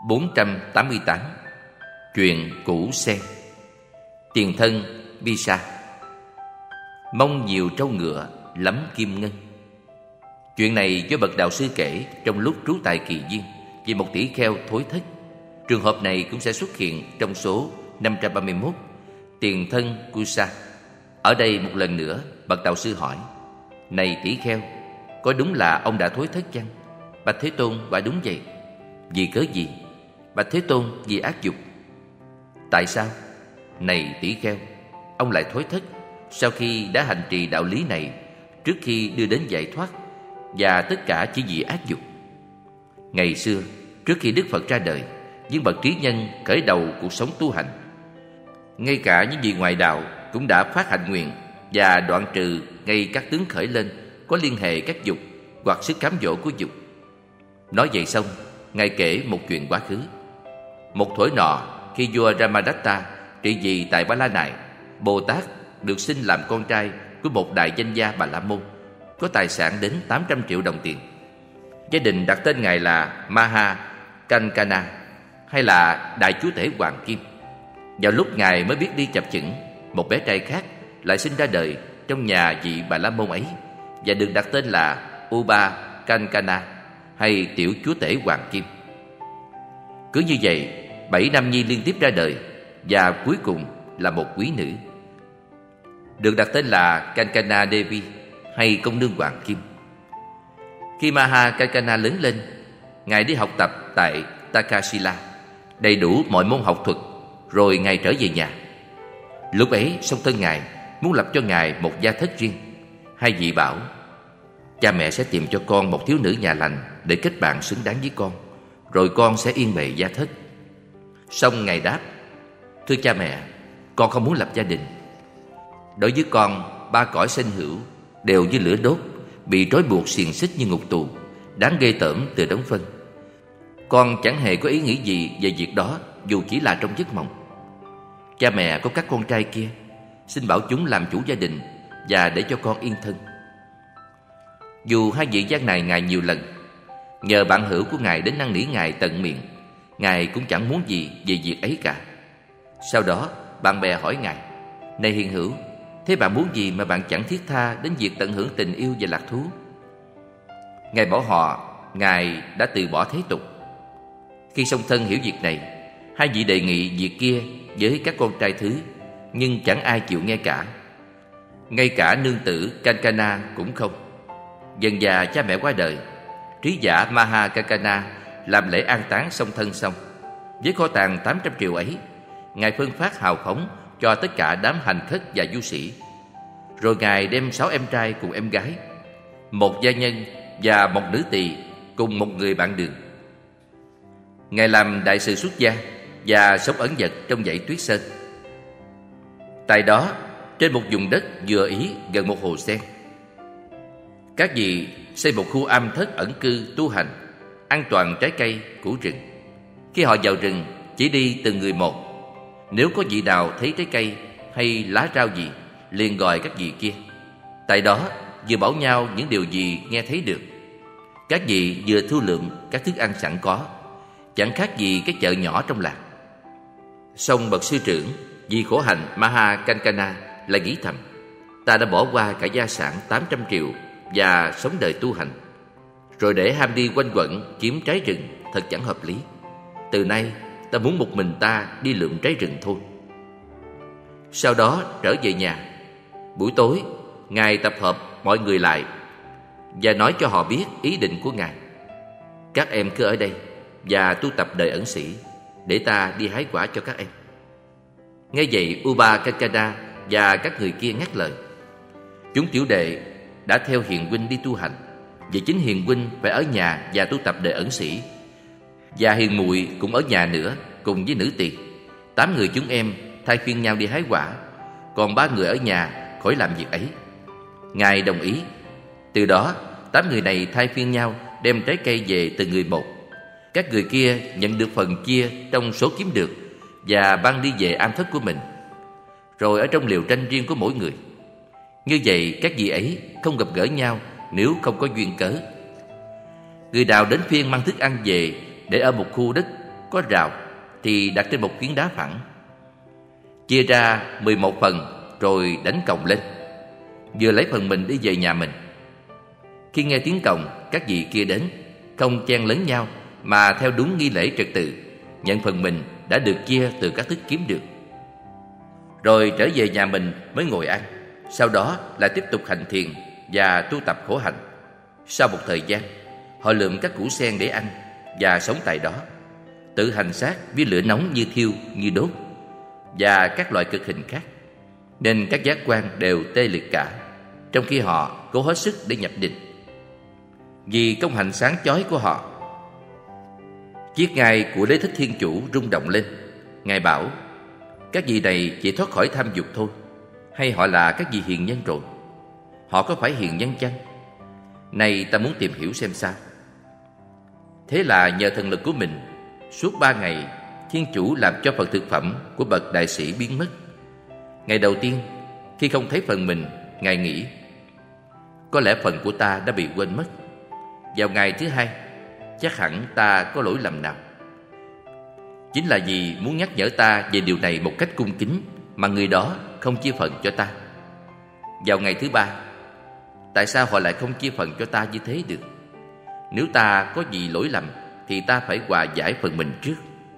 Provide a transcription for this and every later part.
488. Chuyện cũ sen. Tiền thân Visa. Mong nhiều trâu ngựa lắm kim ngân. Chuyện này do bậc đạo sư kể trong lúc trú tại Kỳ Viên về một tỷ kheo thối thất. Trường hợp này cũng sẽ xuất hiện trong số 531, tiền thân Kusa. Ở đây một lần nữa bậc đạo sư hỏi: này tỷ kheo, có đúng là ông đã thối thất chăng? Bạch Thế Tôn: quả đúng vậy. Vì cớ gì? Bạch Thế Tôn: vì ác dục. Tại sao? Này tỷ kheo, ông lại thối thất sau khi đã hành trì đạo lý này trước khi đưa đến giải thoát, và tất cả chỉ vì ác dục. Ngày xưa, trước khi Đức Phật ra đời, những bậc trí nhân khởi đầu cuộc sống tu hành, ngay cả những vị ngoại đạo cũng đã phát hạnh nguyện và đoạn trừ ngay các tướng khởi lên có liên hệ các dục hoặc sức cám dỗ của dục. Nói vậy xong, Ngài kể một chuyện quá khứ. Một thuở nọ, khi vua Ramadatta trị vì tại Ba La Nại, Bồ Tát được sinh làm con trai của một đại danh gia Bà La Môn, có tài sản đến 800 triệu đồng tiền. Gia đình đặt tên Ngài là Maha Kankana, hay là Đại Chúa Tể Hoàng Kim. Vào lúc Ngài mới biết đi chập chững, một bé trai khác lại sinh ra đời trong nhà vị Bà La Môn ấy, và được đặt tên là Uba Kankana, hay Tiểu Chúa Tể Hoàng Kim. Cứ như vậy, 7 nam nhi liên tiếp ra đời, và cuối cùng là một quý nữ, được đặt tên là Kankana Devi, hay Công Nương Hoàng Kim. Khi Maha Kankana lớn lên, Ngài đi học tập tại Takasila, đầy đủ mọi môn học thuật, rồi Ngài trở về nhà. Lúc ấy, song thân Ngài muốn lập cho Ngài một gia thất riêng. Hai vị bảo: cha mẹ sẽ tìm cho con một thiếu nữ nhà lành để kết bạn xứng đáng với con, rồi con sẽ yên bề gia thất. Song Ngài đáp: thưa cha mẹ, con không muốn lập gia đình. Đối với con, ba cõi sinh hữu đều như lửa đốt, bị trói buộc xiềng xích như ngục tù, đáng ghê tởm từ đống phân. Con chẳng hề có ý nghĩ gì về việc đó, dù chỉ là trong giấc mộng. Cha mẹ có các con trai kia, xin bảo chúng làm chủ gia đình và để cho con yên thân. Dù hai vị giác này Ngài nhiều lần, nhờ bạn hữu của Ngài đến năn nỉ Ngài tận miệng, Ngài cũng chẳng muốn gì về việc ấy cả. Sau đó bạn bè hỏi Ngài: này hiền hữu, thế bạn muốn gì mà bạn chẳng thiết tha đến việc tận hưởng tình yêu và lạc thú? Ngài bảo họ Ngài đã từ bỏ thế tục. Khi song thân hiểu việc này, hai vị đề nghị việc kia với các con trai thứ, nhưng chẳng ai chịu nghe cả. Ngay cả nương tử Kankana cũng không. Dần dà cha mẹ qua đời, trí giả Maha Kankana làm lễ an táng song thân xong. Với kho tàng 800 triệu ấy, Ngài phân phát hào phóng cho tất cả đám hành khất và du sĩ. Rồi Ngài đem 6 em trai cùng em gái, một gia nhân và một nữ tỳ cùng một người bạn đường. Ngài làm đại sự xuất gia và sống ẩn dật trong dãy Tuyết Sơn. Tại đó, trên một vùng đất vừa ý gần một hồ sen, các vị xây một khu am thất ẩn cư tu hành, an toàn trái cây, củ rừng. Khi họ vào rừng, chỉ đi từng người một. Nếu có vị nào thấy trái cây hay lá rau gì, liền gọi các vị kia. Tại đó, vừa bảo nhau những điều gì nghe thấy được. Các vị vừa thu lượm các thức ăn sẵn có, chẳng khác gì cái chợ nhỏ trong làng. Song bậc sư trưởng vì khổ hạnh Maha Kankana lại nghĩ thầm: ta đã bỏ qua cả gia sản 800 triệu và sống đời tu hành, rồi để ham đi quanh quẩn kiếm trái rừng, thật chẳng hợp lý. Từ nay ta muốn một mình ta đi lượm trái rừng thôi. Sau đó trở về nhà. Buổi tối, Ngài tập hợp mọi người lại và nói cho họ biết ý định của Ngài: các em cứ ở đây và tu tập đời ẩn sĩ, để ta đi hái quả cho các em. Nghe vậy, Uba Kankana và các người kia ngắt lời. Chúng tiểu đệ đã theo hiền huynh đi tu hành, vậy chính hiền huynh phải ở nhà và tu tập đời ẩn sĩ, và hiền muội cũng ở nhà nữa cùng với nữ tỳ. 8 người chúng em thay phiên nhau đi hái quả, còn 3 người ở nhà khỏi làm việc ấy. Ngài đồng ý. Từ đó 8 người này thay phiên nhau đem trái cây về từng người một. Các người kia nhận được phần chia trong số kiếm được và mang đi về am thất của mình, rồi ở trong liều tranh riêng của mỗi người. Như vậy các vị ấy không gặp gỡ nhau nếu không có duyên cớ. Người nào đến phiên mang thức ăn về để ở một khu đất có rào thì đặt trên một phiến đá phẳng. Chia ra 11 phần rồi đánh còng lên, vừa lấy phần mình đi về nhà mình. Khi nghe tiếng còng, các vị kia đến, không chen lấn nhau mà theo đúng nghi lễ trật tự, nhận phần mình đã được chia từ các thức kiếm được. Rồi trở về nhà mình mới ngồi ăn. Sau đó lại tiếp tục hành thiền và tu tập khổ hạnh. Sau một thời gian, họ lượm các củ sen để ăn và sống tại đó, tự hành xác với lửa nóng như thiêu, như đốt và các loại cực hình khác, nên các giác quan đều tê liệt cả, trong khi họ cố hết sức để nhập định. Vì công hạnh sáng chói của họ, chiếc ngai của Đế Thích Thiên Chủ rung động lên. Ngài bảo: các vị này chỉ thoát khỏi tham dục thôi, hay họ là các vị hiền nhân rồi? Họ có phải hiền nhân chăng? Này, ta muốn tìm hiểu xem sao. Thế là nhờ thần lực của mình, suốt 3 ngày, Thiên Chủ làm cho phần thực phẩm của bậc đại sĩ biến mất. Ngày đầu tiên, khi không thấy phần mình, Ngài nghĩ: có lẽ phần của ta đã bị quên mất. Vào ngày thứ hai, chắc hẳn ta có lỗi lầm nào. Chính là vì muốn nhắc nhở ta về điều này một cách cung kính mà người đó không chia phần cho ta. Vào ngày thứ ba, tại sao họ lại không chia phần cho ta như thế được? Nếu ta có gì lỗi lầm thì ta phải hòa giải phần mình trước.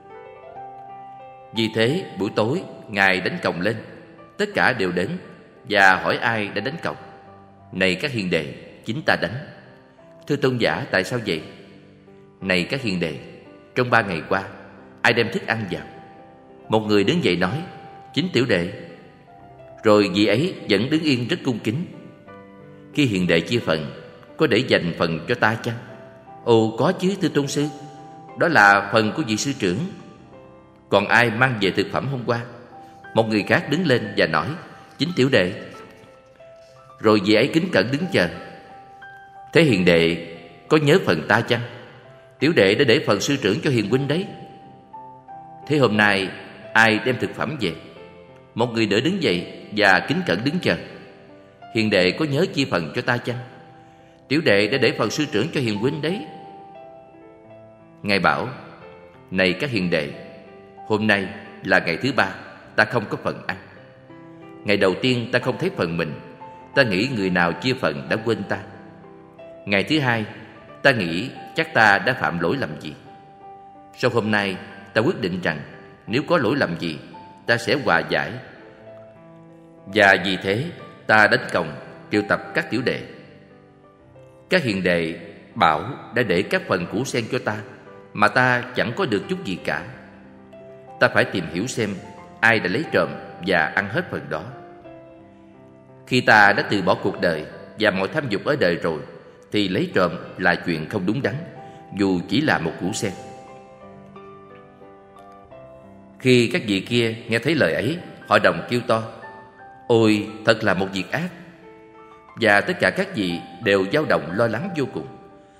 Vì thế buổi tối Ngài đánh còng lên, tất cả đều đến và hỏi ai đã đánh còng. Này các hiền đệ, chính ta đánh. Thưa tôn giả, tại sao vậy? Này các hiền đệ, trong 3 ngày qua, ai đem thức ăn vào? Một người đứng dậy nói: chính tiểu đệ. Rồi vị ấy vẫn đứng yên rất cung kính. Khi hiền đệ chia phần, có để dành phần cho ta chăng? Ồ, có chứ thưa tôn sư, đó là phần của vị sư trưởng. Còn ai mang về thực phẩm hôm qua? Một người khác đứng lên và nói: chính tiểu đệ. Rồi vị ấy kính cẩn đứng chờ. Thế hiền đệ có nhớ phần ta chăng? Tiểu đệ đã để phần sư trưởng cho hiền huynh đấy. Thế hôm nay ai đem thực phẩm về? Một người đỡ đứng dậy và kính cẩn đứng chờ. Hiền đệ có nhớ chia phần cho ta chăng? Tiểu đệ đã để phần sư trưởng cho hiền huynh đấy. Ngài bảo: này các hiền đệ, hôm nay là ngày thứ 3, ta không có phần ăn. Ngày đầu tiên ta không thấy phần mình, ta nghĩ người nào chia phần đã quên ta. Ngày thứ 2, ta nghĩ chắc ta đã phạm lỗi lầm gì. Sau hôm nay, ta quyết định rằng nếu có lỗi lầm gì, ta sẽ hòa giải. Và vì thế, ta đánh còng triệu tập các tiểu đệ. Các hiền đệ bảo đã để các phần củ sen cho ta, mà ta chẳng có được chút gì cả. Ta phải tìm hiểu xem ai đã lấy trộm và ăn hết phần đó. Khi ta đã từ bỏ cuộc đời và mọi tham dục ở đời rồi, thì lấy trộm là chuyện không đúng đắn, dù chỉ là một củ sen. Khi các vị kia nghe thấy lời ấy, họ đồng kêu to: ôi, thật là một việc ác! Và tất cả các vị đều dao động lo lắng vô cùng.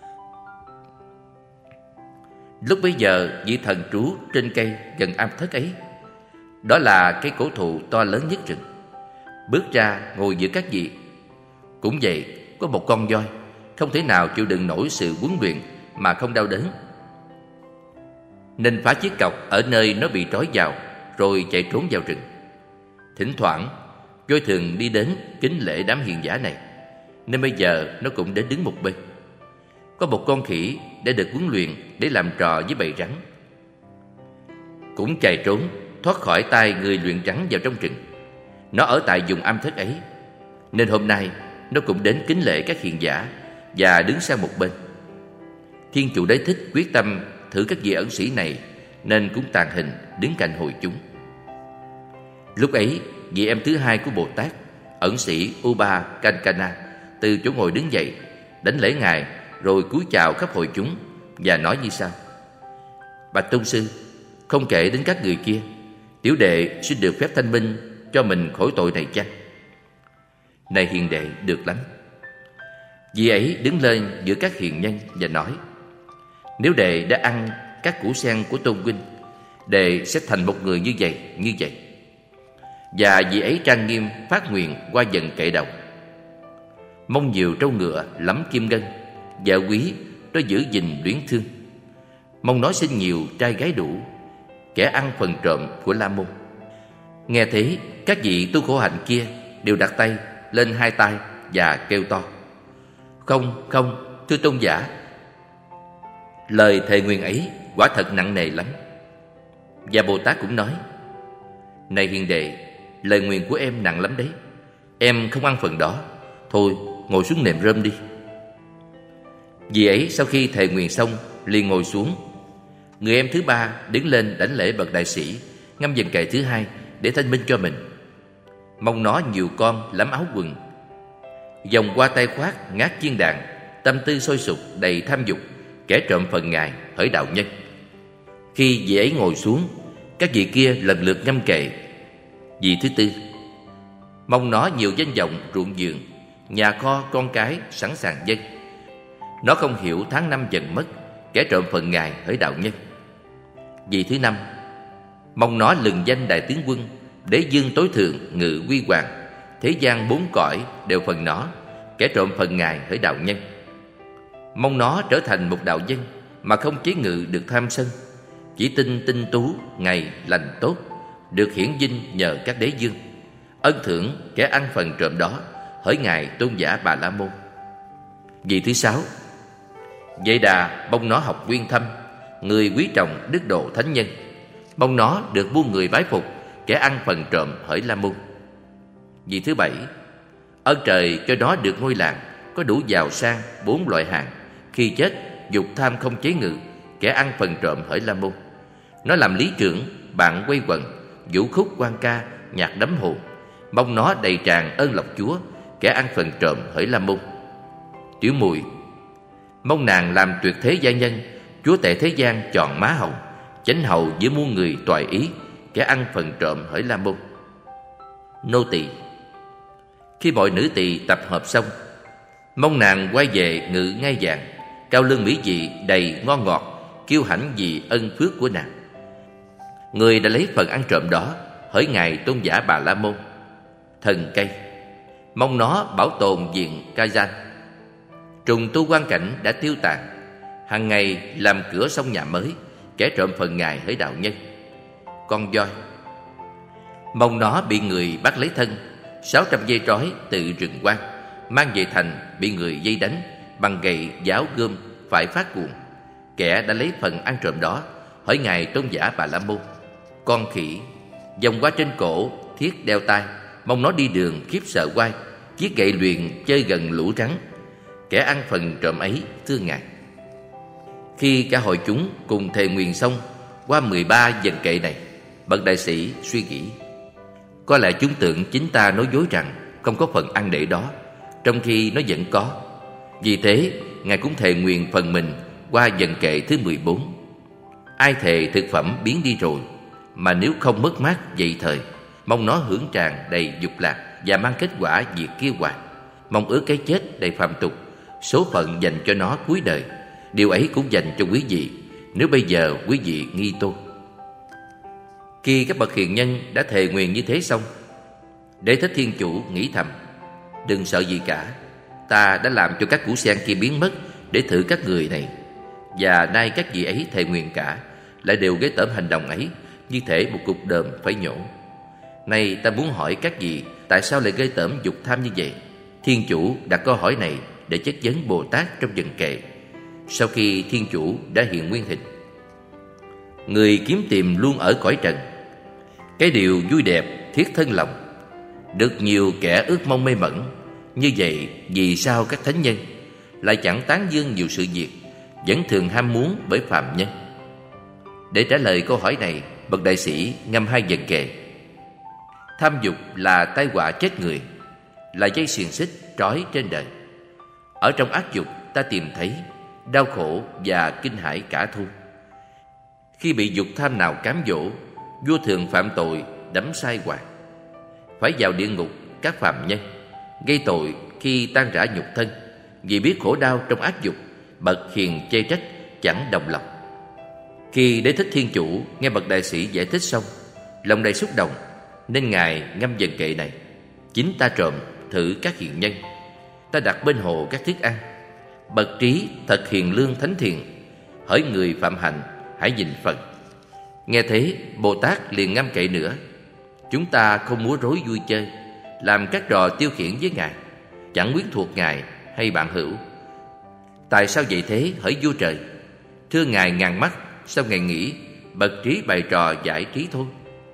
Lúc bấy giờ, vị thần trú trên cây gần am thất ấy, đó là cây cổ thụ to lớn nhất rừng, bước ra ngồi giữa các vị. Cũng vậy, có một con voi không thể nào chịu đựng nổi sự huấn luyện mà không đau đớn, nên phá chiếc cọc ở nơi nó bị trói vào, rồi chạy trốn vào rừng. Thỉnh thoảng, voi thường đi đến kính lễ đám hiền giả này, nên bây giờ nó cũng đến đứng một bên. Có một con khỉ đã được huấn luyện để làm trò với bầy rắn, cũng chạy trốn thoát khỏi tay người luyện rắn vào trong rừng. Nó ở tại vùng am thất ấy, nên hôm nay nó cũng đến kính lễ các hiền giả và đứng sang một bên. Thiên Chủ Đế Thích quyết tâm thử các vị ẩn sĩ này, nên cũng tàn hình đứng cạnh hội chúng. Lúc ấy, vị em thứ hai của Bồ Tát, ẩn sĩ Uba Kankana, từ chỗ ngồi đứng dậy, đánh lễ ngài, rồi cúi chào khắp hội chúng và nói như sau: bạch tôn sư, không kể đến các người kia, tiểu đệ xin được phép thanh minh cho mình khỏi tội này chăng? Này hiền đệ, được lắm. Vị ấy đứng lên giữa các hiền nhân và nói: nếu đệ đã ăn các củ sen của tôn huynh, đệ sẽ thành một người như vậy, như vậy. Và vị ấy trang nghiêm phát nguyện qua dần kệ đầu: mong nhiều trâu ngựa lắm kim ngân, vợ quý nó giữ gìn luyến thương. mong nó sinh nhiều trai gái đủ, kẻ ăn phần trộm của La Môn. Nghe thế, các vị tu khổ hạnh kia đều đặt tay lên hai tai và kêu to: Không, không, thưa tôn giả, lời thề nguyền ấy quả thật nặng nề lắm. Và Bồ Tát cũng nói: Này hiền đệ, lời nguyền của em nặng lắm đấy. Em không ăn phần đó. Thôi, ngồi xuống nệm rơm đi. Vì ấy sau khi thề nguyền xong liền ngồi xuống. Người em thứ ba đứng lên đảnh lễ bậc đại sĩ, ngâm dần kệ thứ hai để thanh minh cho mình. Mong nó nhiều con lắm áo quần, vòng qua tay khoác ngát chiên đàn, tâm tư sôi sục đầy tham dục, kẻ trộm phần Ngài hỡi đạo nhân. Khi vị ấy ngồi xuống, các vị kia lần lượt ngâm kệ. Vị thứ tư: Mong nó nhiều danh vọng ruộng vườn, nhà kho con cái sẵn sàng dâng. Nó không hiểu tháng năm dần mất, kẻ trộm phần Ngài hỡi đạo nhân. Vị thứ năm: Mong nó lừng danh đại tướng quân, đế dương tối thượng ngự quy hoàng, thế gian bốn cõi đều phần nó, kẻ trộm phần Ngài hỡi đạo nhân. Mong nó trở thành một đạo dân mà không chế ngự được tham sân, chỉ tin tinh tú ngày lành tốt, được hiển vinh nhờ các đế dương. Ân thưởng kẻ ăn phần trộm đó hỡi Ngài tôn giả Bà La Môn. Vị thứ sáu: Vậy Đà mong nó học nguyên thâm, người quý trọng đức độ thánh nhân. Mong nó được muôn người bái phục, kẻ ăn phần trộm hỡi La Môn. Vị thứ bảy: Ơn trời cho nó được ngôi làng, có đủ giàu sang bốn loại hàng. Khi chết dục tham không chế ngự, kẻ ăn phần trộm hỡi La Môn. Nó làm lý trưởng, bạn quay quần, vũ khúc quan ca, nhạc đắm hồn. Mong nó đầy tràn ơn lộc Chúa, kẻ ăn phần trộm hỡi La Môn. Tiểu Mùi: Mong nàng làm tuyệt thế gia nhân, chúa tể thế gian chọn má hồng, chánh hầu giữa muôn người toại ý, kẻ ăn phần trộm hỡi La Môn. Nô tỳ: Khi mọi nữ tỳ tập hợp xong, mong nàng quay về ngự ngai vàng, cao lương mỹ vị đầy ngon ngọt, kiêu hãnh vì ân phước của nàng. Người đã lấy phần ăn trộm đó hỡi Ngài tôn giả Bà La Môn. Thần cây: Mong nó bảo tồn viện ca gian. Trùng tu quan cảnh đã tiêu tàn, hàng ngày làm cửa xong nhà mới, kẻ trộm phần Ngài hỡi đạo nhân. Con voi: Mong nó bị người bắt lấy thân, 600 dây trói từ rừng quan, mang về thành bị người dây đánh, bằng gậy giáo gươm phải phát cuồng, kẻ đã lấy phần ăn trộm đó hỡi Ngài tôn giả Bà La Môn. Con khỉ: Vòng qua trên cổ thiết đeo tai, mong nó đi đường khiếp sợ quay, chiếc gậy luyện chơi gần lũ rắn, kẻ ăn phần trộm ấy thưa Ngài. Khi cả hội chúng cùng thề nguyền xong, qua 13 dần kệ này, bậc đại sĩ suy nghĩ: Có lẽ chúng tưởng chính ta nói dối rằng không có phần ăn để đó, trong khi nó vẫn có. Vì thế Ngài cũng thề nguyền phần mình qua dần kệ thứ 14. Ai thề thực phẩm biến đi rồi, mà nếu không mất mát vậy thời, mong nó hưởng tràn đầy dục lạc và mang kết quả diệt kia hoài. Mong ước cái chết đầy phàm tục, số phận dành cho nó cuối đời. Điều ấy cũng dành cho quý vị, nếu bây giờ quý vị nghi tôi. Khi các bậc hiền nhân đã thề nguyền như thế xong, Đế Thích Thiên Chủ nghĩ thầm: Đừng sợ gì cả, ta đã làm cho các củ sen kia biến mất để thử các người này. Và nay các vị ấy thề nguyền cả, lại đều ghê tởm hành động ấy, như thể một cục đờm phải nhổ. Nay ta muốn hỏi các vị, tại sao lại ghê tởm dục tham như vậy? Thiên Chủ đặt câu hỏi này để chất vấn Bồ Tát trong dần kệ. Sau khi Thiên Chủ đã hiện nguyên hình, người kiếm tìm luôn ở cõi trần, cái điều vui đẹp thiết thân lòng, được nhiều kẻ ước mong mê mẩn. Như vậy vì sao các thánh nhân lại chẳng tán dương nhiều sự việc, vẫn thường ham muốn bởi phàm nhân? Để trả lời câu hỏi này, bậc đại sĩ ngâm hai dần kệ. Tham dục là tai họa chết người, là dây xiềng xích trói trên đời. Ở trong ác dục ta tìm thấy đau khổ và kinh hãi cả thu. Khi bị dục tham nào cám dỗ, vua thường phạm tội đắm sai hoài, phải vào địa ngục các phàm nhân, gây tội khi tan rã nhục thân. Vì biết khổ đau trong ác dục, bậc hiền chê trách chẳng đồng lòng. Khi Đế Thích Thiên Chủ nghe bậc đại sĩ giải thích xong, lòng đầy xúc động, nên Ngài ngâm dần kệ này: Chính ta trộm thử các hiền nhân, ta đặt bên hồ các thức ăn. Bậc trí thật hiền lương thánh thiện, hỡi người phạm hạnh, hãy nhìn Phật. Nghe thế, Bồ Tát liền ngâm kệ nữa: chúng ta không múa rối vui chơi, làm các trò tiêu khiển với Ngài, chẳng quyến thuộc Ngài hay bạn hữu. Tại sao vậy thế, hỡi vua trời? Thưa Ngài ngàn mắt, sao Ngài nghĩ bậc trí bày trò giải trí thôi?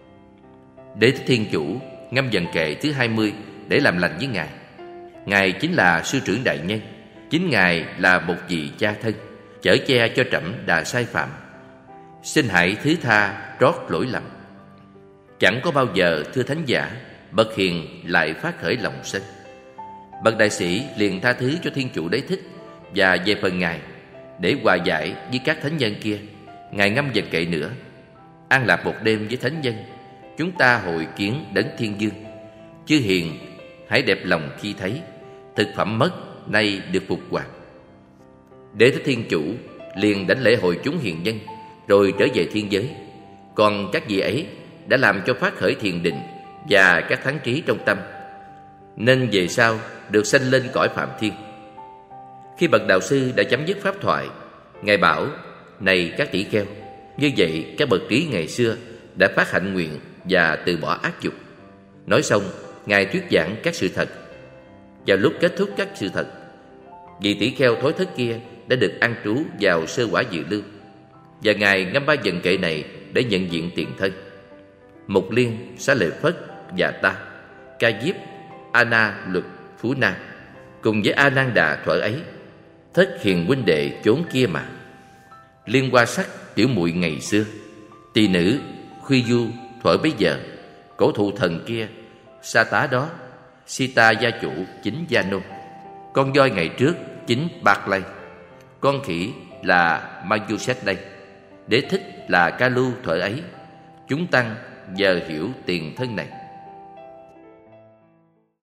Đế Thích Thiên Chủ ngâm dần kệ thứ 20 để làm lành với Ngài. Ngài chính là sư trưởng đại nhân, chính Ngài là một vị cha thân, chở che cho trẫm đã sai phạm. Xin hãy thứ tha trót lỗi lầm. Chẳng có bao giờ, thưa thánh giả, bậc hiền lại phát khởi lòng sân. Bậc đại sĩ liền tha thứ cho Thiên Chủ Đế Thích, và về phần Ngài, để hòa giải với các thánh nhân kia, Ngài ngâm dần kệ nữa: an lạc một đêm với thánh nhân, chúng ta hội kiến đấng thiên dương. Chư hiền hãy đẹp lòng khi thấy, thực phẩm mất nay được phục hoạt. Đế Thích Thiên Chủ liền đảnh lễ hội chúng hiền nhân, rồi trở về thiên giới. Còn các vị ấy đã làm cho phát khởi thiền định và các thắng trí trong tâm, nên về sau được sanh lên cõi phạm thiên. Khi bậc đạo sư đã chấm dứt pháp thoại, Ngài bảo: này các tỷ kheo, như vậy các bậc trí ngày xưa đã phát hạnh nguyện và từ bỏ ác dục. Nói xong, Ngài thuyết giảng các sự thật. Vào lúc kết thúc các sự thật, vị tỷ kheo thối thất kia đã được an trú vào sơ quả dự lưu, và Ngài ngâm 3 dần kệ này để nhận diện tiền thân: Mục Liên, Xá Lợi Phất và ta, Ca Diếp, A Na Luật, Phú Na, cùng với A Nan Đà thuở ấy, thất hiền huynh đệ chốn kia mà. Liên Hoa Sắc tiểu muội ngày xưa, tỳ nữ Khuy Du thuở bấy giờ, cổ thụ thần kia, Sa Tá đó, Sita gia chủ chính Gia Nô, con voi ngày trước chính Bạc Lây, con khỉ là Mayuset đây, Đế Thích là Ca Lu thuở ấy. Chúng tăng giờ hiểu tiền thân này.